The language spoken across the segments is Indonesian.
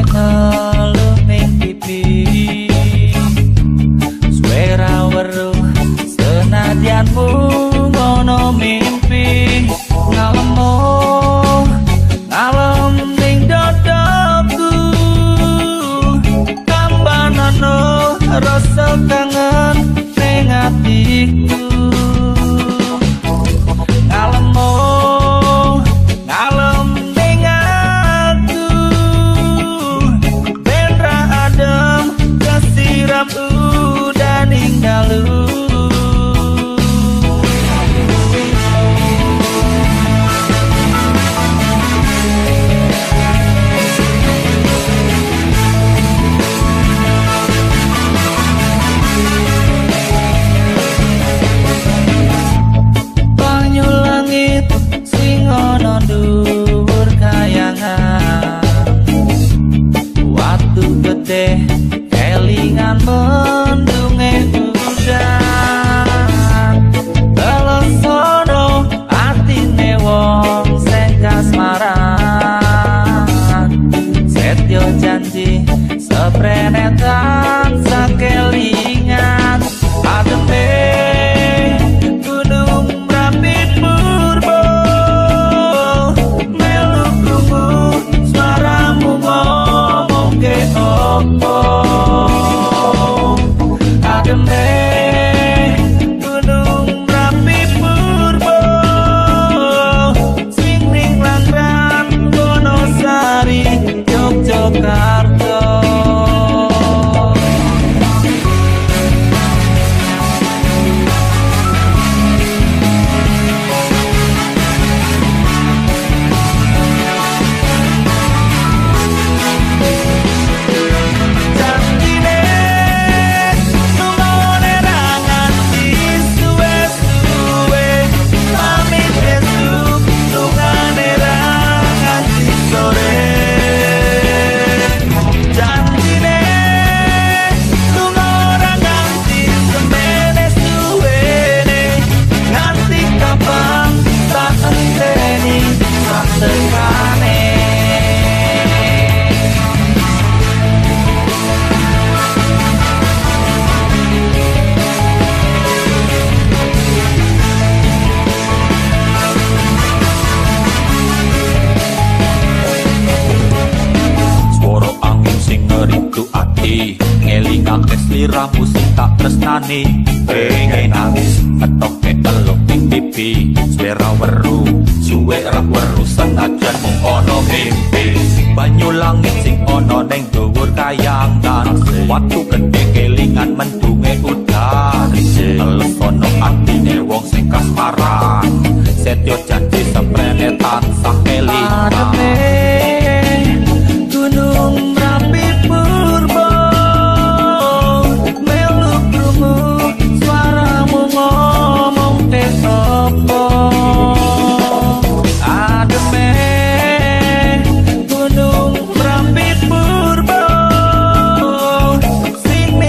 ngeluh ning pipi suara weruh senadyanmu ngono mimpi ngalemo ngalem ning dadaku tambanono rasa kangen ning atiku ngalemo ngalem ning aku ben ra adem kasiram udan ning dalu. Dhuwur kayangan waktu gede kelingan mendunge udan telesono atine wong sing kasmaran setyo janji seprenetan sakelingan ademe Gunung Merapi Purbo sing ning Langran Wonosari Yogyakarta. Ngelingake sliramu sing tak tresnani pengen nangis etoke teluk ning pipi swara weru suwe ra weru senajan mung ana mimpi banyu langit sing ana ning dhuwur kayangan waktu gede kelingan mendunge udan telesono atine wong sing kasmaran setyo janji seprenetan sakelingan Gunung Merapi Purbo suaramu ngomong tesopo ademe Gunung Merapi Purbo sing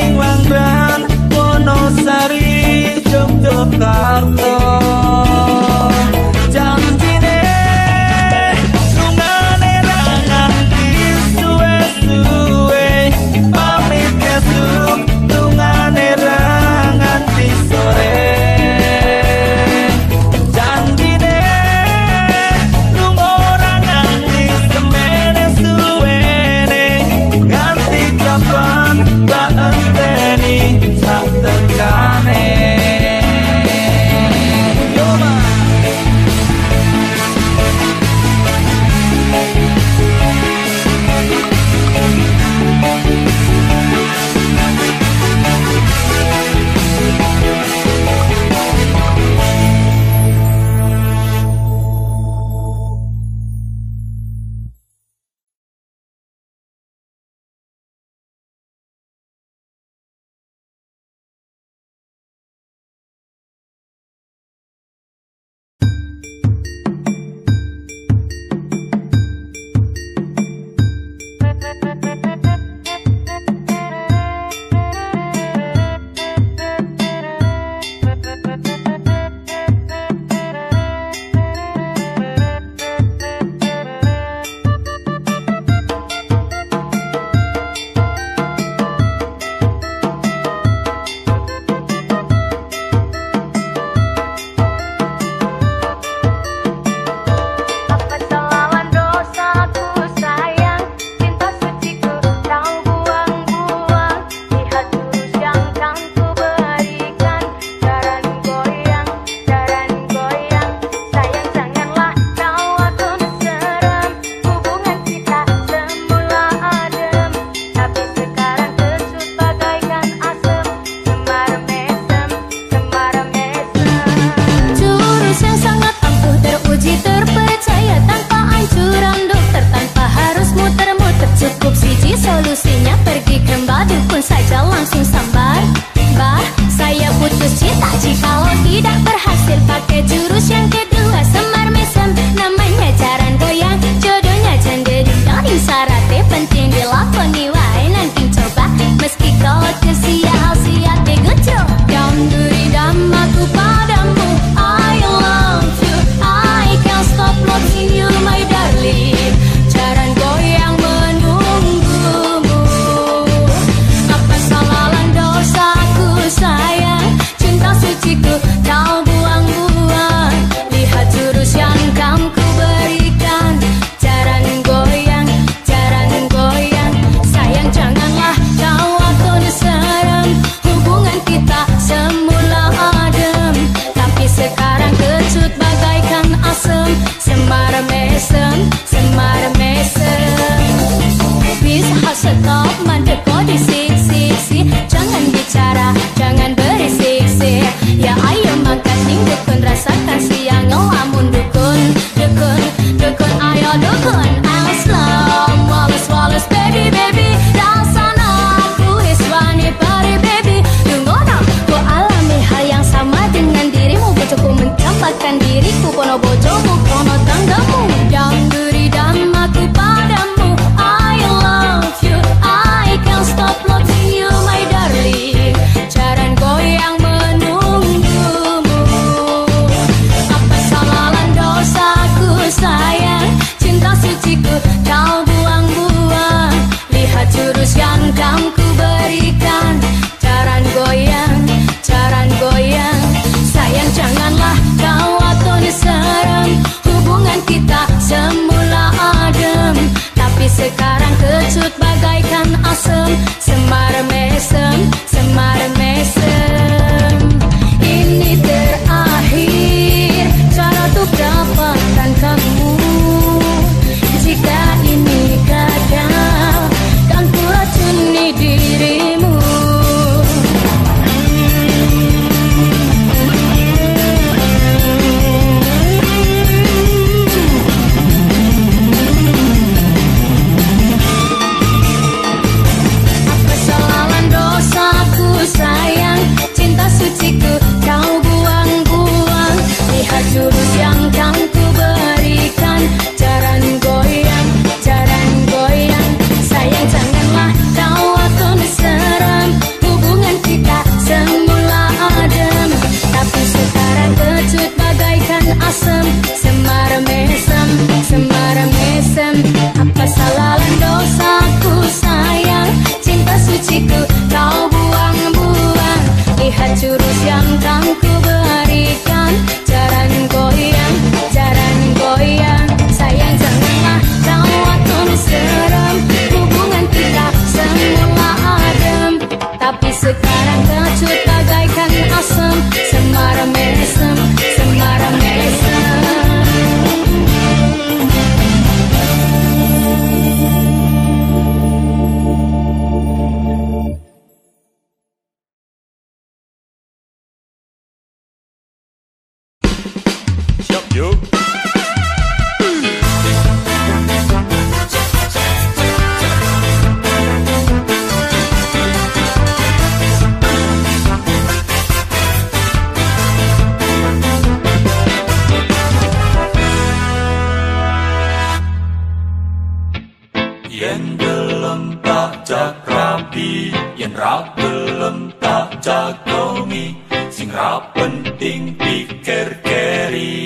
Yen gelem tak jak rapi, yen ra gelem tak jagongi, sing ra penting pikir keri.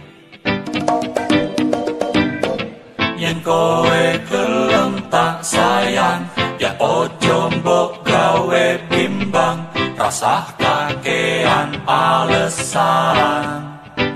Yen kowe gelem tak sayang, ya ojo mbok gawe bimbang, rasah kakean alesan.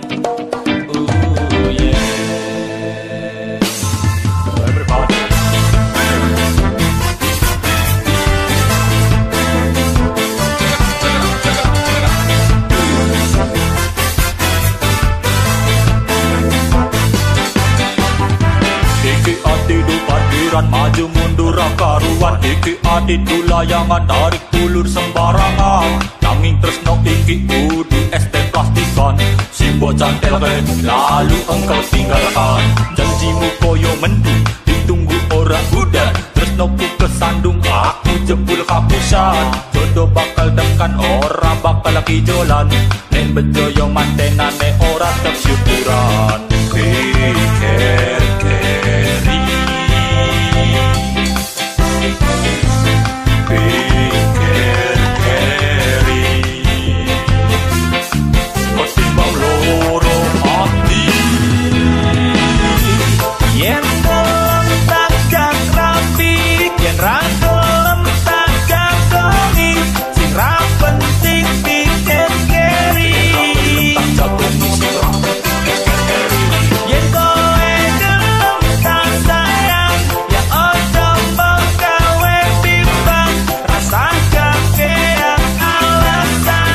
Maju mundur karuan iki adidu layangan tarik ulur sembarangan nanging tresno iki kudu este plastikan si bocah telke lalu engkau tinggalkan janjimu koyo mendung ditunggu ora udan tresnoku kesandung aku jebul kapusan jodoh bakal dekan ora bakal lagi jolan nek bejoyo mantenane ora tetep syukuran pikir keri pikir keri ketimbang loro hati yen gelem tak jak rapi yen ra gelem tak jagongi sing ra penting pikir keri tak jagongi sing ra pikir keri yen kowe gelem tak sayang ya ojo mbok gawe bimbang rasah kakean alasan.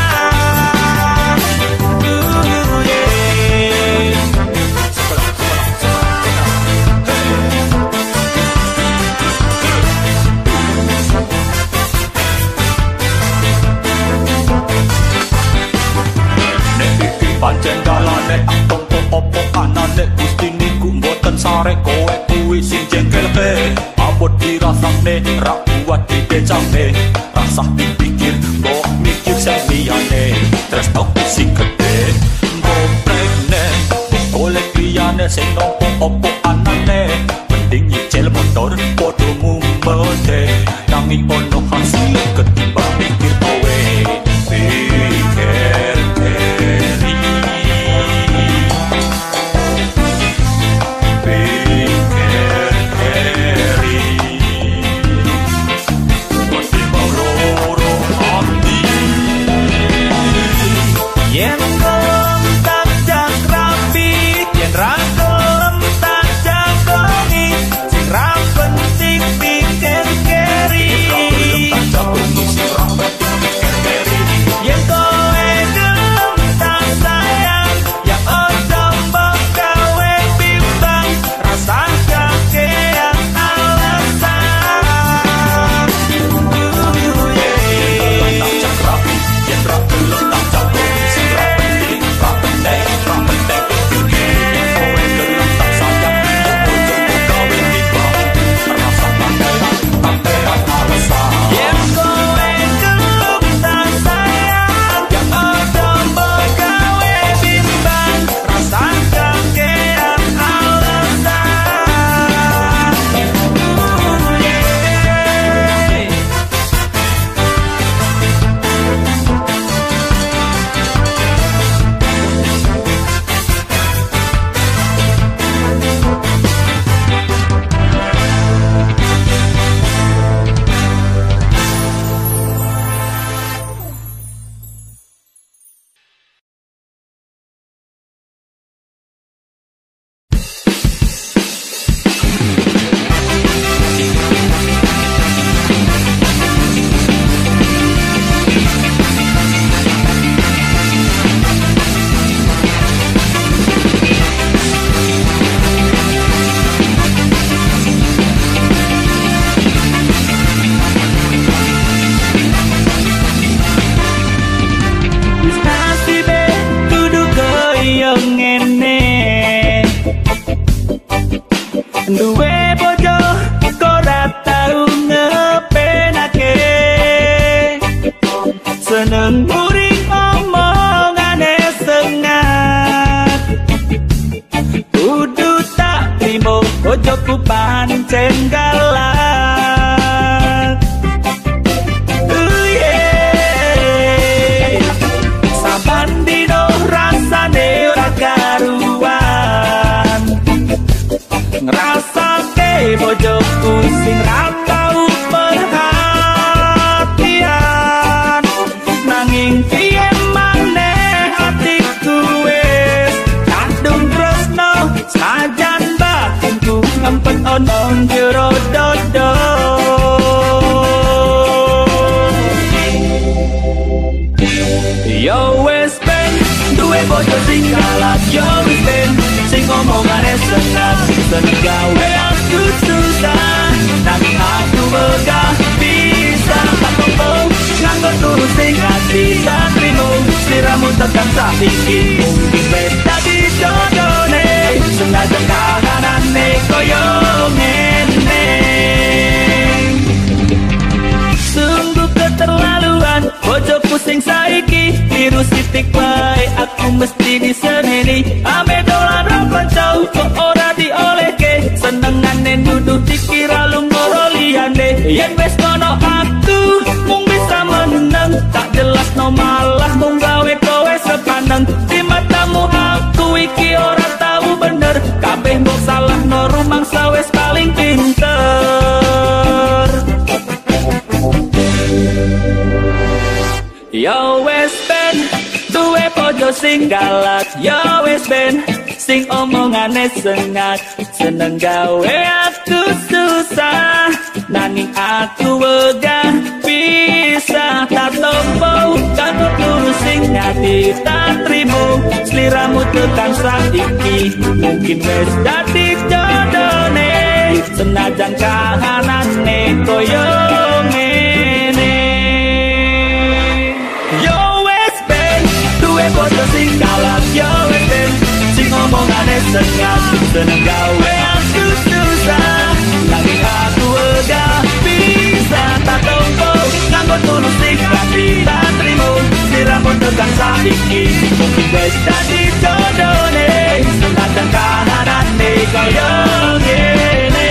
Pancen dalane tong popo anane gusti niku mboten sare kowe kuwi sing jengkelke abot dirasane ra kuat didecane rasah dipikir mbok mikir sing liyane tresno sing gede mbok prene golek liyane sing popo anane mending nyicil motor padha mumpete nanging ono hasil ketimbang pikir kowe pikir keri yen gelem tak jak rapi yen ra gelem tak jagongi sing ra penting pikir keri yen kowe gelem tak sayang ya ojo mbok gawe bimbang rasah kakean alasan. Tak jak rapi yen ra gelem tak jagongi duwe bojo ora tau ngepenake seneng muring omongane sengat kudu tak trimo bojoku pancen galau wae bojoku sing ra tau perhatian. Nanging piye maneh hatiku wis kadung tresno sajan batinku ngempet ono jero dodo. Yo wis ben duwe bojo sing galak, yo wis ben sing omongane seneng, seneng gawe aku susah. Nanging aku megah bisa tak topong nganggo turu sing ati tak trimo. Sliramu tekan saiki mungkin wis dadi jodone, senajan kahanane koyo ngene. Sungguh keterlaluan bojoku sing saiki virus titik wae aku mesti diseneni. Ame dolan ro kanca kok ora diolehke, senengane nuduh dikira lungguh liyane. Yen wis kono aku mung bisa meneng, tak jelas no malah mung gawe kowe sepaneng. Di matamu aku iki ora tahu bener, kabeh mbok salah no rumangsa wis paling pinter. Yo wes ben duwe bojo sing galak, yo wes ben sing omongane sengat, seneng gawe aku susah. Nanging aku wegah bisa tak tompo kanggo turu sing ati tak trimo. Sliramu tekan saiki mungkin wis dadi jodone, senajan kahanane koyo ngene. Yo wes ben duwe bojo sing galak, yo wes ben sing omongane sengat, seneng gawe aku susah. Nanging aku wegah bisa tak tompo nganggo tulus sing ati tak trimo. Sliramu tekan saiki mungkin wis dadi jodone, senajan kahanane koyo ngene.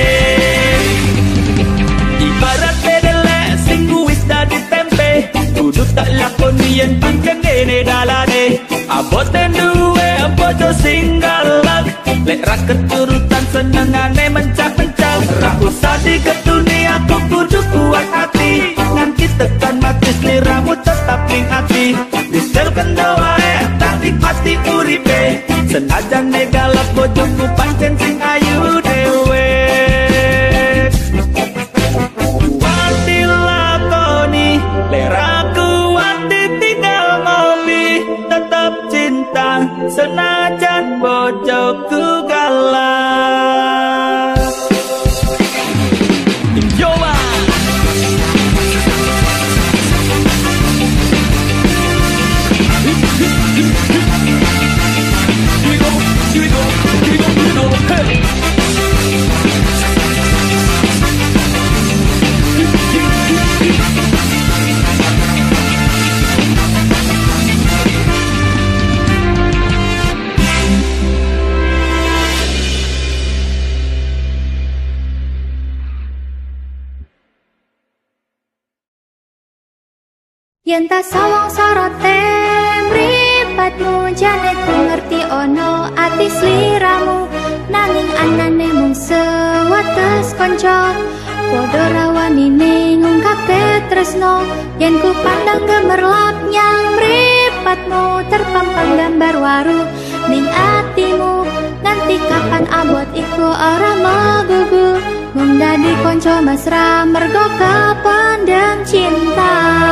Ibarat bedele sing wis dadi tempe, kudu tak lakoni yen pancen ngene dalane. Aboten duwe bojo sing galak, lek ra keturutan senengane mencak-mencak. Ra usah diketuni aku kudu kuat hati, nanti tekan mati sliramu tetap ning ati. Disel kendo wae tak nikmati uripe, senajan galak bojoku pancen sing ayu dewe. Wati lakoni leraku wati tinggal ngopi, tetap cinta senajan bojoku galak. Jowa hey. Yen ta sawang sorote mripatmu jane ku ngerti ono ati sliramu, nanging anane mung sewates kanca. Padha rawanine ngungkapke tresno, yen ku pandang gemerlap nyang mripatmu terpampang gambar waru ning atimu. Nganti kapan abot iku ora magugu, mung dadi kanca mesra mergo kapandang cinta.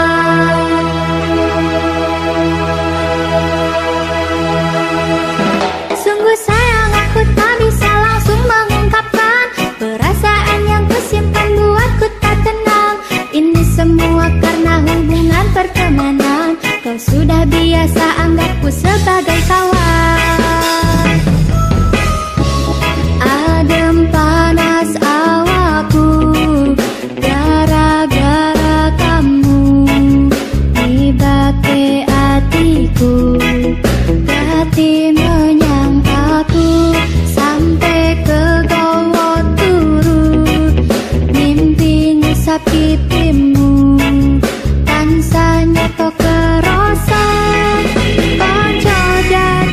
Sungguh sayang aku tak bisa langsung mengungkapkan perasaan yang kusimpan buatku tak tenang. Ini semua karena hubungan pertemanan, kau sudah biasa anggapku sebagai kawan. Adem panas awakku gara-gara kamu, nibake hatiku, hati menyang aku sampai ke gowo turu. Mimpi ngusap pipimu tansah nyetok kerosan, kanca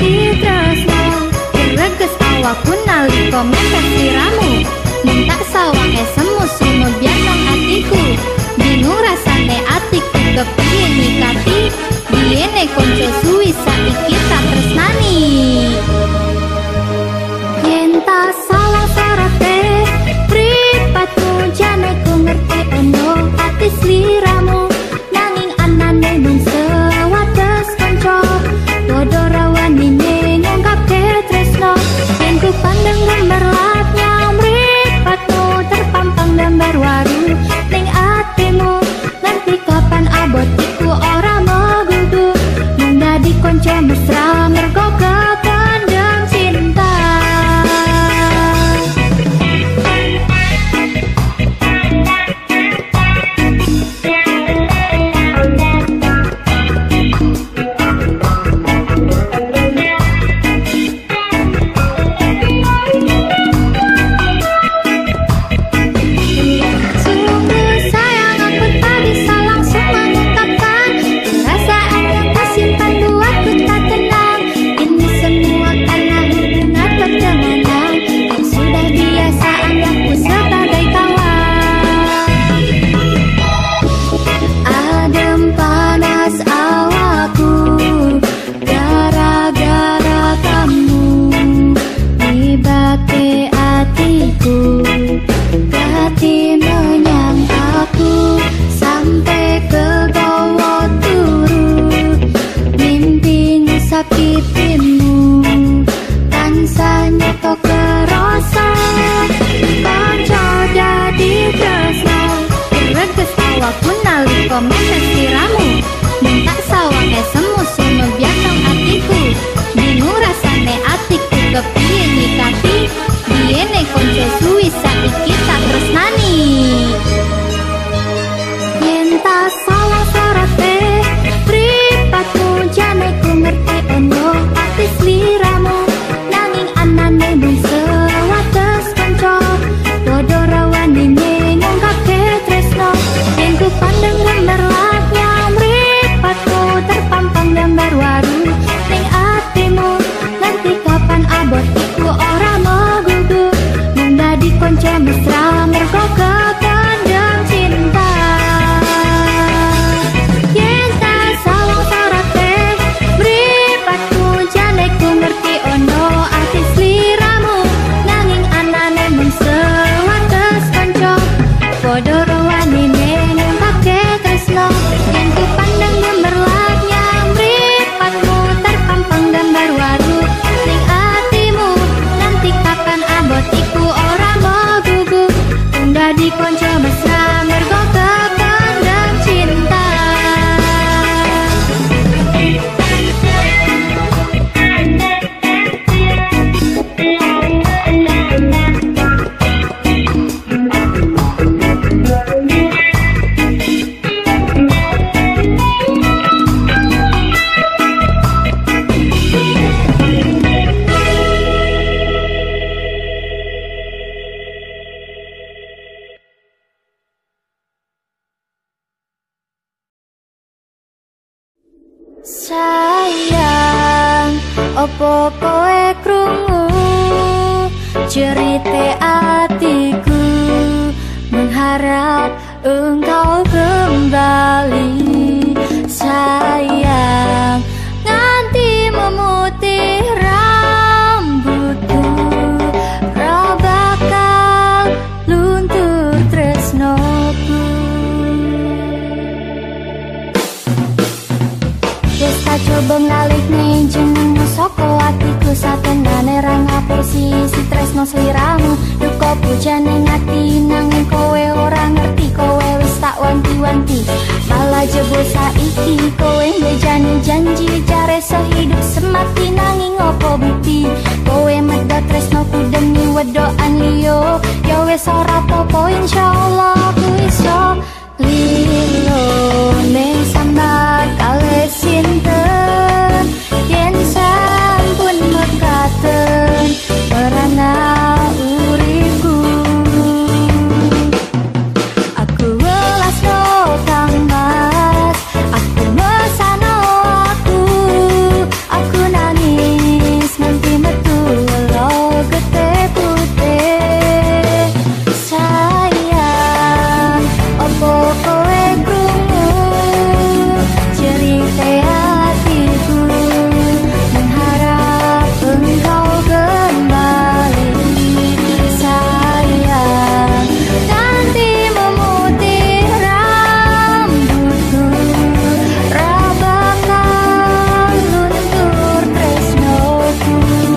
komen seliramu. Minta sawang semu semu biatong atiku. Bingung rasane atiku kepiye nyikapi. Biene konco suwi saiki tak tresnani. Yen tak salah sorate pripatmu jane ku ngerti ono ati sliramu. Nanging anane mung sewates kanca. Podo rawani ngungkapke tresno. Yen ku pandang gemerlapnya mripatmu terpampang gambar waru ning atimu. Nanti kapan abot iku ora magugu. Mung dadi kanca mesra mergo kepandang cinta. Yen tak salah sorate mripatmu jane ku ngerti ono ati sliramu. Nanging anane mung sewates kanca. Podo rawani ngungkapke tresno. Yen ku pandang gemerlapnya mripatmu terpampang gambar waru ning atimu. Nanti kapan abot iku ora magugu. Mung dadi kanca mesra mergo kepandang cinta. Sayang, opo koe krungu cerita atiku, mengharap engkau kembali. Sayang, nganti memutih rambutku, ra bakal luntur tresnoku. Wes coba ngalik nih jeneng soko atiku satenane ra ngapusi si tresno sliramu. Duka pujane ngati nanging kowe ora ngerti. Kowe wis tak wanti-wanti malah jebul saiki. Kowe ngejani janji jare sehidup semati nanging opo bukti. Kowe medhot tresnoku demi wedokan liyo. Ya wis ora apa-apa insyaallah ku iso lilo ning sambat kalih sinten. Yen sampun mekaten perana uripku. Aku welasno Kang Mas, aku mesano aku nangis nganti metu lo gete putih. Sayang, opo kowe krungu cerita hatiku, mengharap engkau kembali. Sayang, nanti memutih rambutku, ra bakal luntur tresnoku.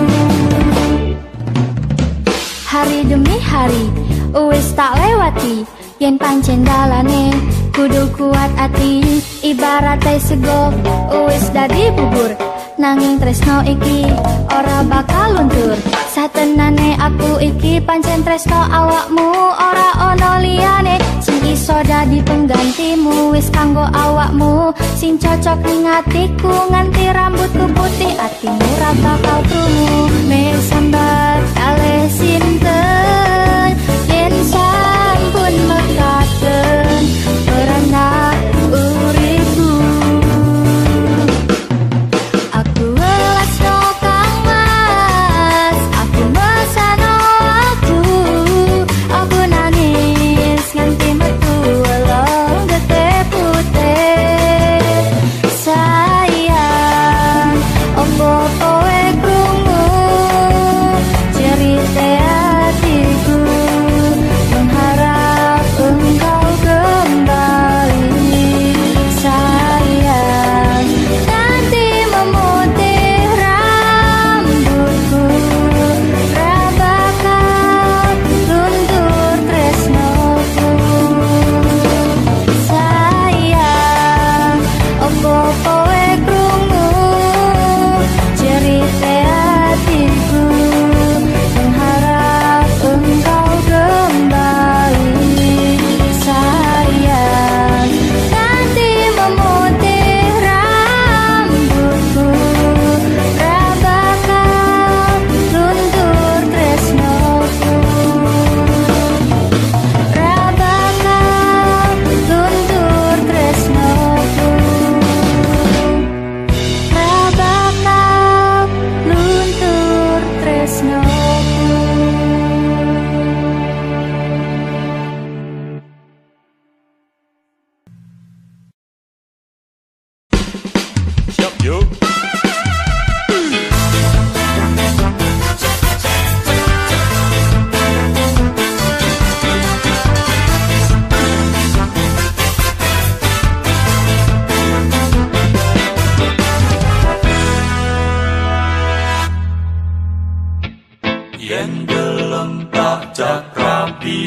Hari demi hari wis tak lewati. Yen pancen dalane kudu kuat ati. Ibarate sego wis dadi bubur. Nanging tresno iki ora bakal luntur. Satenane aku iki pancen tresno awakmu. Ora ono liyane sing iso dadi penggantimu. Wis kanggo awakmu sing cocok ning atiku. Nganti rambutku putih atimu ra bakal krungu. Mesambat kalih sinten yen sampun mekaten perana uripku. Aku welasno Kang Mas, aku mesano aku nangis nganti metu lo gete putih. Sayang, opo kowe krungu cerita hati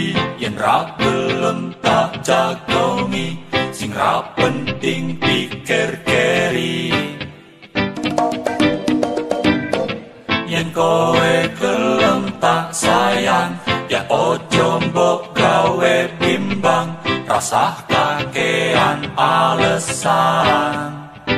yen ra gelem tak jagongi sing ra penting pikir keri yen kowe gelem tak sayang ya ojo mbok gawe bimbang rasah kakean alesan.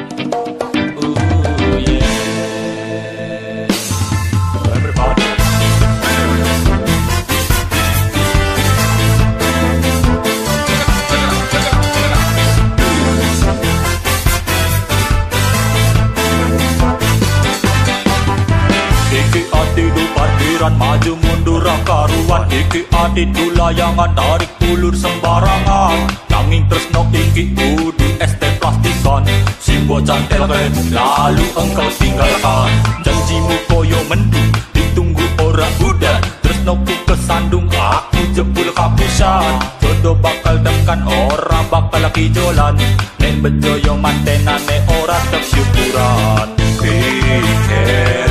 Maju mundur karuan iki adidu layangan tarik ulur sembarangan nanging tresno iki kudu ST plastikan sing bocah telke lalu engkau tinggalkan janjimu koyo mendung ditunggu ora udah tresnoku kesandung aku jebul kapusan jodoh bakal tekan ora bakal kijolan nek bejoyo mantenane ora tek syukuran pikir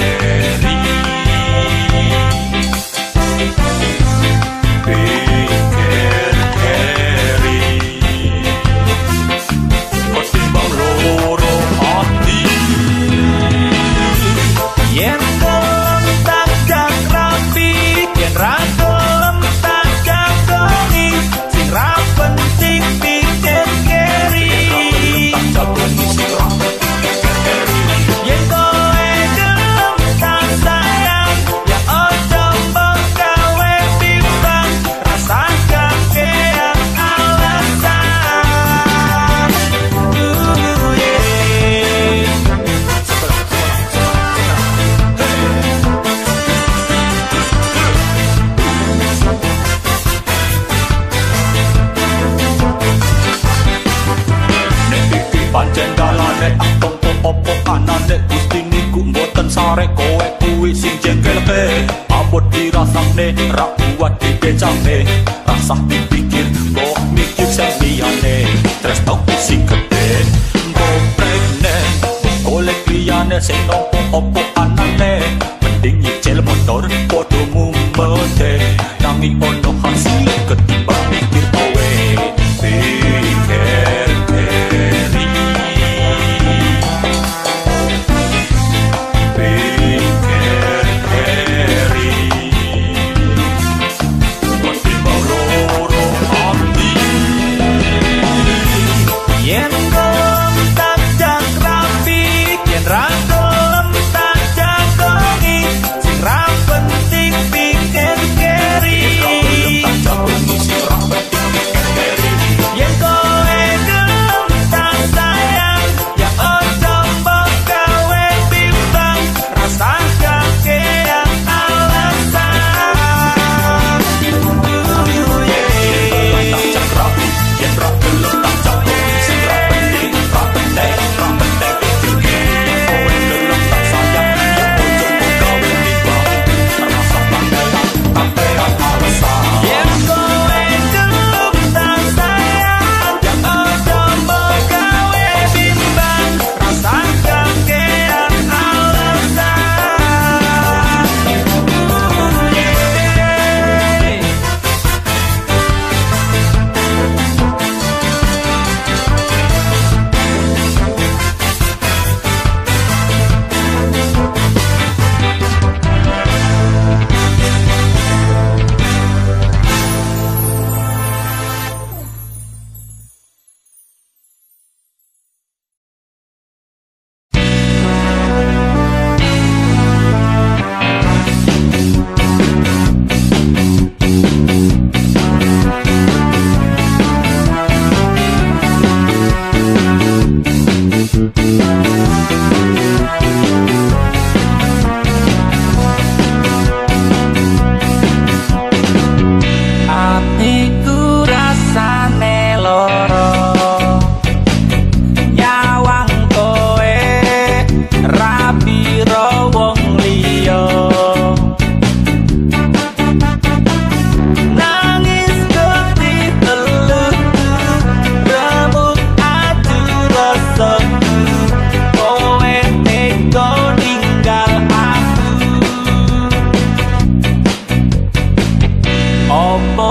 sare kowe kuwi sing jengkelke abot dirasane ra kuat dibecane rasah dipikir mbok mikir sing liyane tresno sing gede mbok pregne golek liyane sing opo anane mending nyicil motor padha mumpete nanging ono hasil ketimbang mikir kowe pikir Penting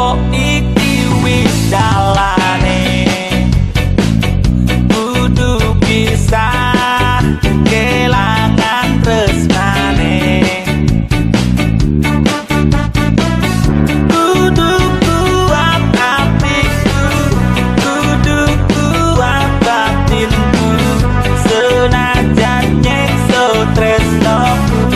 iki wis dalane kudu bisa kelangan tresnane kudu kuat hatiku kudu kuat batinku senajan nyekso tresnoku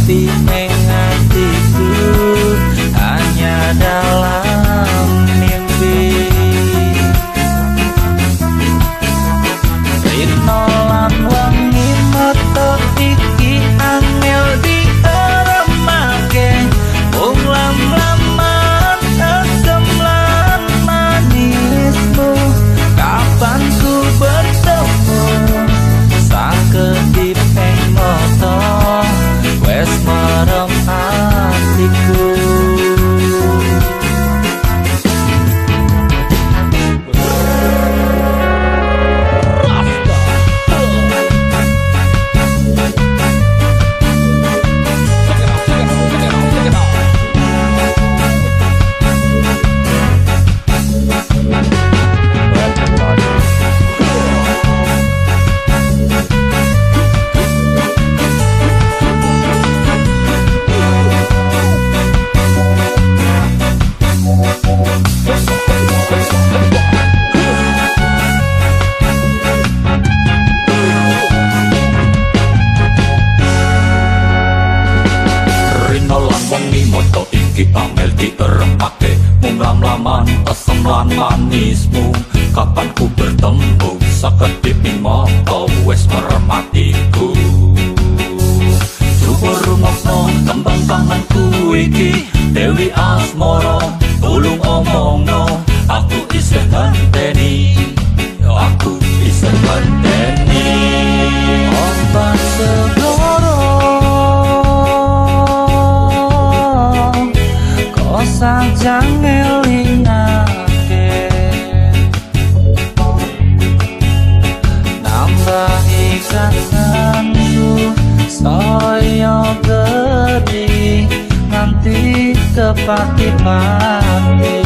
sepi hatiku hanya dalam mimpi. Rinolan wangi mata iki angel diaremake wong lam-laman asem lan manismu. Kapan ku bertemu sakedip ing mata wes merem hatiku. Angel diremake mung lam-laman asem lan manismu. Kapan ku bertemu sakedip ing mata wes merem hatiku. Coba rungokno tembang tanganku iki Dewi Asmara, tulung omongno aku isih ngenteni, aku isih ngenteni. Ombak segoro saja ngelingake nambahi kasanku saya gede nanti kepati-pati.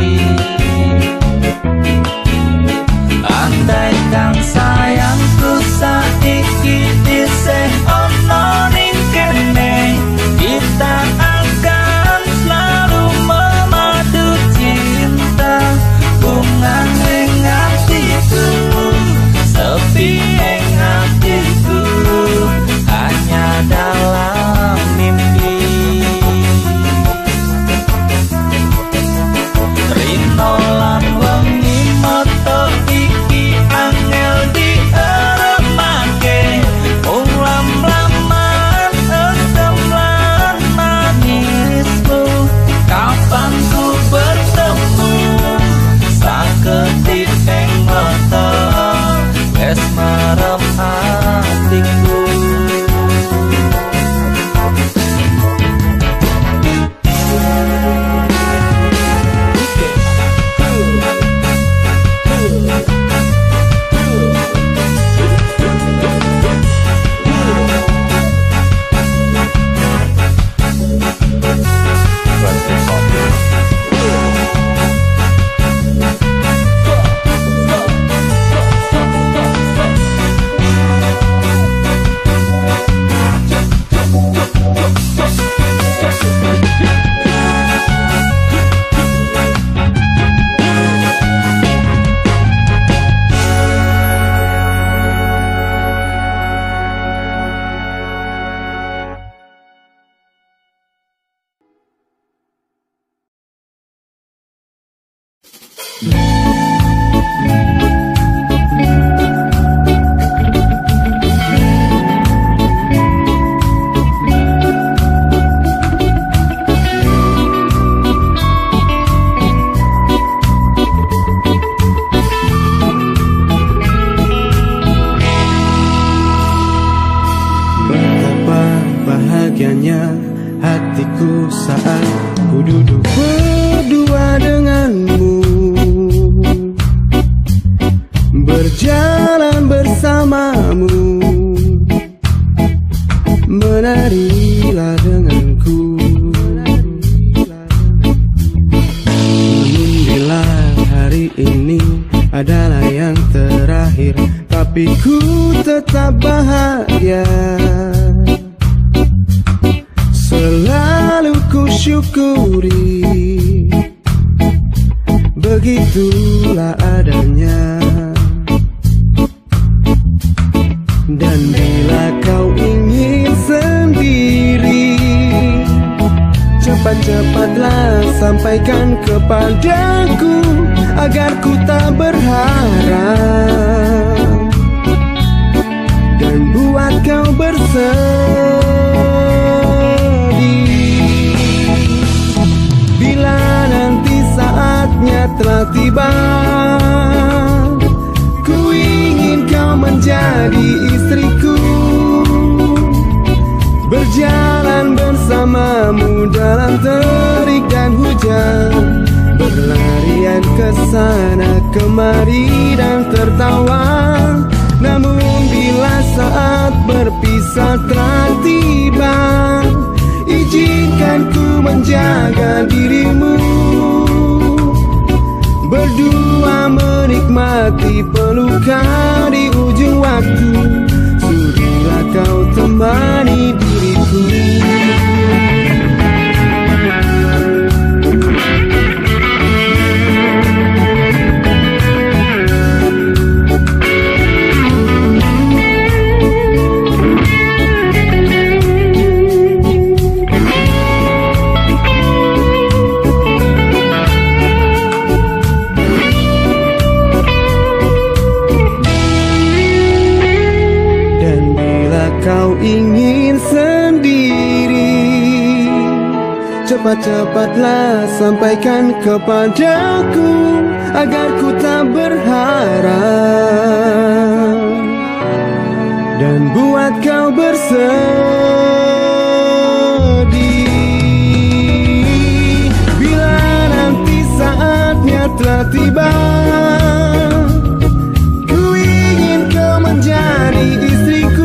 Andaikan sayangku saiki isih ono ning kene, kita akan selalu memadu cinta. Bunga ing hatiku, sepi ing hatiku, hanya dalam mimpi. Rinolan wangi mata iki angel diaremake wong lam-laman asem lan manismu. Kapan ku bertemu sakedip ing mata wes merem hatiku. Betapa bahagianya hatiku saat ku duduk berdua denganmu, berjalan bersamamu, menarilah denganku. Namun bila hari ini adalah yang terakhir, tapi ku tetap bahagia. Selalu ku syukuri, begitulah adanya. Dan bila kau ingin sendiri, cepat-cepatlah sampaikan kepadaku agar ku tak berharap dan buat kau bersedih. Bila nanti saatnya telah tiba, ku ingin kau menjadi istriku, berjalan bersamamu dalam terik dan hujan, berlarian ke sana kemari dan tertawa. Namun bila saat berpisah telah tiba, izinkan ku menjaga dirimu, berdua menikmati pelukan di ujung waktu. Sudilah kau temani diriku. Kau ingin sendiri, cepat-cepatlah sampaikan kepadaku agar ku tak berharap dan buat kau bersedih. Bila nanti saatnya telah tiba, ku ingin kau menjadi istriku,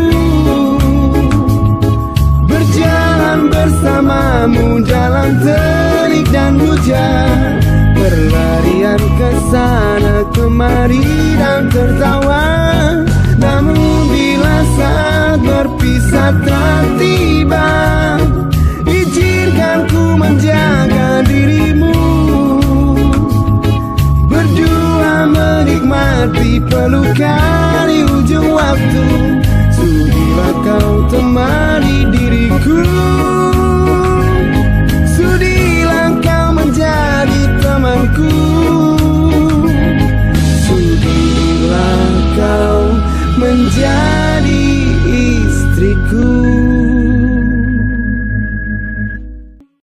bersamamu dalam terik dan hujan, berlarian ke sana kemari dan tertawa. Namun bila saat berpisah telah tiba, izinkan ku menjaga dirimu, berdua menikmati pelukan di ujung waktu. Sudilah kau temani diriku.